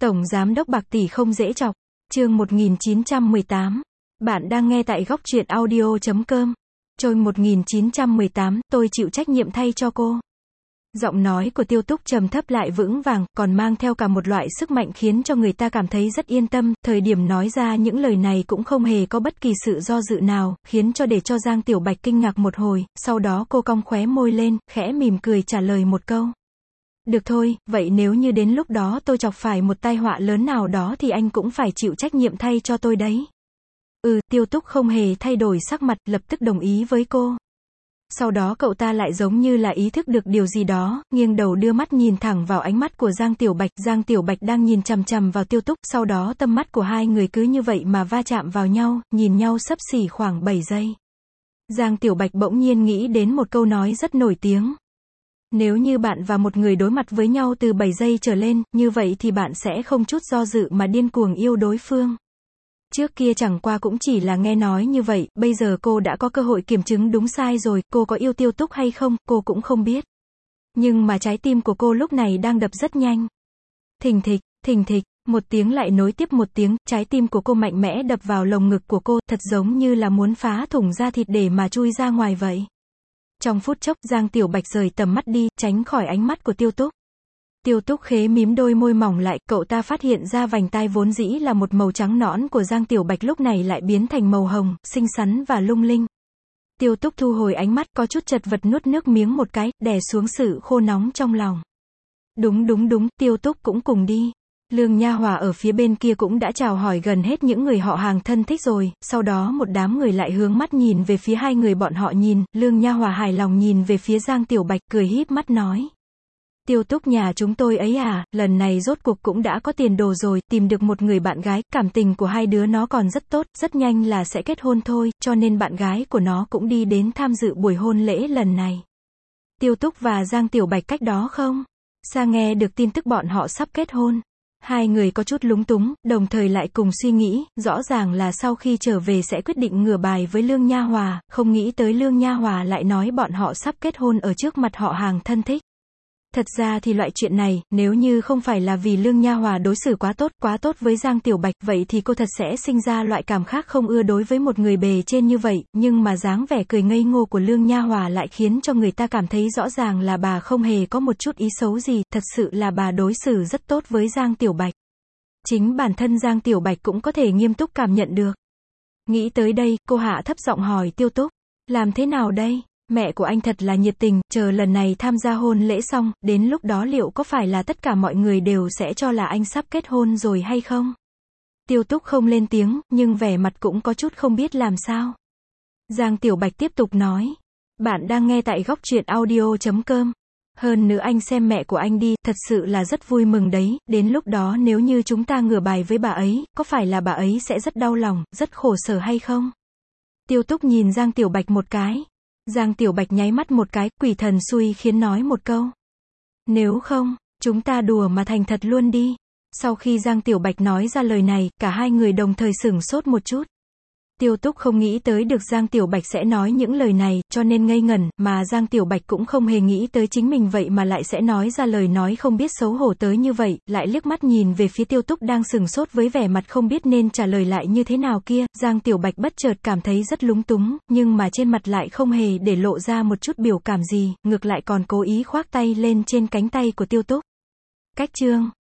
Tổng Giám đốc Bạc Tỷ không dễ chọc. Chương 1918. Bạn đang nghe tại góc truyện audio.com. Trôi 1918, tôi chịu trách nhiệm thay cho cô. Giọng nói của Tiêu Túc trầm thấp lại vững vàng, còn mang theo cả một loại sức mạnh khiến cho người ta cảm thấy rất yên tâm. Thời điểm nói ra những lời này cũng không hề có bất kỳ sự do dự nào, khiến để cho Giang Tiểu Bạch kinh ngạc một hồi, sau đó cô cong khóe môi lên, khẽ mỉm cười trả lời một câu. Được thôi, vậy nếu như đến lúc đó tôi chọc phải một tai họa lớn nào đó thì anh cũng phải chịu trách nhiệm thay cho tôi đấy. Tiêu Túc không hề thay đổi sắc mặt, lập tức đồng ý với cô. Sau đó cậu ta lại giống như là ý thức được điều gì đó, nghiêng đầu đưa mắt nhìn thẳng vào ánh mắt của Giang Tiểu Bạch. Giang Tiểu Bạch đang nhìn chằm chằm vào Tiêu Túc, sau đó tâm mắt của hai người cứ như vậy mà va chạm vào nhau, nhìn nhau xấp xỉ khoảng 7 giây. Giang Tiểu Bạch bỗng nhiên nghĩ đến một câu nói rất nổi tiếng. Nếu như bạn và một người đối mặt với nhau từ 7 giây trở lên, như vậy thì bạn sẽ không chút do dự mà điên cuồng yêu đối phương. Trước kia chẳng qua cũng chỉ là nghe nói như vậy, bây giờ cô đã có cơ hội kiểm chứng đúng sai rồi, cô có yêu Tiêu Túc hay không, cô cũng không biết. Nhưng mà trái tim của cô lúc này đang đập rất nhanh. Thình thịch, một tiếng lại nối tiếp một tiếng, trái tim của cô mạnh mẽ đập vào lồng ngực của cô, thật giống như là muốn phá thủng da thịt để mà chui ra ngoài vậy. Trong phút chốc, Giang Tiểu Bạch rời tầm mắt đi, tránh khỏi ánh mắt của Tiêu Túc. Tiêu Túc khế mím đôi môi mỏng lại, cậu ta phát hiện ra vành tai vốn dĩ là một màu trắng nõn của Giang Tiểu Bạch lúc này lại biến thành màu hồng, xinh xắn và lung linh. Tiêu Túc thu hồi ánh mắt, có chút chật vật nuốt nước miếng một cái, đè xuống sự khô nóng trong lòng. Đúng, Tiêu Túc cũng cùng đi. Lương Nha Hòa ở phía bên kia cũng đã chào hỏi gần hết những người họ hàng thân thích rồi, sau đó một đám người lại hướng mắt nhìn về phía hai người bọn họ nhìn, Lương Nha Hòa hài lòng nhìn về phía Giang Tiểu Bạch, cười híp mắt nói. Tiêu Túc nhà chúng tôi ấy à, lần này rốt cuộc cũng đã có tiền đồ rồi, tìm được một người bạn gái, cảm tình của hai đứa nó còn rất tốt, rất nhanh là sẽ kết hôn thôi, cho nên bạn gái của nó cũng đi đến tham dự buổi hôn lễ lần này. Tiêu Túc và Giang Tiểu Bạch cách đó không xa nghe được tin tức bọn họ sắp kết hôn. Hai người có chút lúng túng, đồng thời lại cùng suy nghĩ, rõ ràng là sau khi trở về sẽ quyết định ngửa bài với Lương Nha Hòa, không nghĩ tới Lương Nha Hòa lại nói bọn họ sắp kết hôn ở trước mặt họ hàng thân thích. Thật ra thì loại chuyện này, nếu như không phải là vì Lương Nha Hòa đối xử quá tốt với Giang Tiểu Bạch, vậy thì cô thật sẽ sinh ra loại cảm khác không ưa đối với một người bề trên như vậy, nhưng mà dáng vẻ cười ngây ngô của Lương Nha Hòa lại khiến cho người ta cảm thấy rõ ràng là bà không hề có một chút ý xấu gì, thật sự là bà đối xử rất tốt với Giang Tiểu Bạch. Chính bản thân Giang Tiểu Bạch cũng có thể nghiêm túc cảm nhận được. Nghĩ tới đây, cô hạ thấp giọng hỏi Tiêu Túc, làm thế nào đây? Mẹ của anh thật là nhiệt tình, chờ lần này tham gia hôn lễ xong, đến lúc đó liệu có phải là tất cả mọi người đều sẽ cho là anh sắp kết hôn rồi hay không? Tiêu Túc không lên tiếng, nhưng vẻ mặt cũng có chút không biết làm sao. Giang Tiểu Bạch tiếp tục nói, bạn đang nghe tại góc truyện audio.com. Hơn nữa anh xem mẹ của anh đi, thật sự là rất vui mừng đấy, đến lúc đó nếu như chúng ta ngửa bài với bà ấy, có phải là bà ấy sẽ rất đau lòng, rất khổ sở hay không? Tiêu Túc nhìn Giang Tiểu Bạch một cái. Giang Tiểu Bạch nháy mắt một cái, quỷ thần xui khiến nói một câu. Nếu không, chúng ta đùa mà thành thật luôn đi. Sau khi Giang Tiểu Bạch nói ra lời này, cả hai người đồng thời sửng sốt một chút. Tiêu Túc không nghĩ tới được Giang Tiểu Bạch sẽ nói những lời này, cho nên ngây ngẩn, mà Giang Tiểu Bạch cũng không hề nghĩ tới chính mình vậy mà lại sẽ nói ra lời nói không biết xấu hổ tới như vậy, lại liếc mắt nhìn về phía Tiêu Túc đang sửng sốt với vẻ mặt không biết nên trả lời lại như thế nào kia, Giang Tiểu Bạch bất chợt cảm thấy rất lúng túng, nhưng mà trên mặt lại không hề để lộ ra một chút biểu cảm gì, ngược lại còn cố ý khoác tay lên trên cánh tay của Tiêu Túc. Cách chương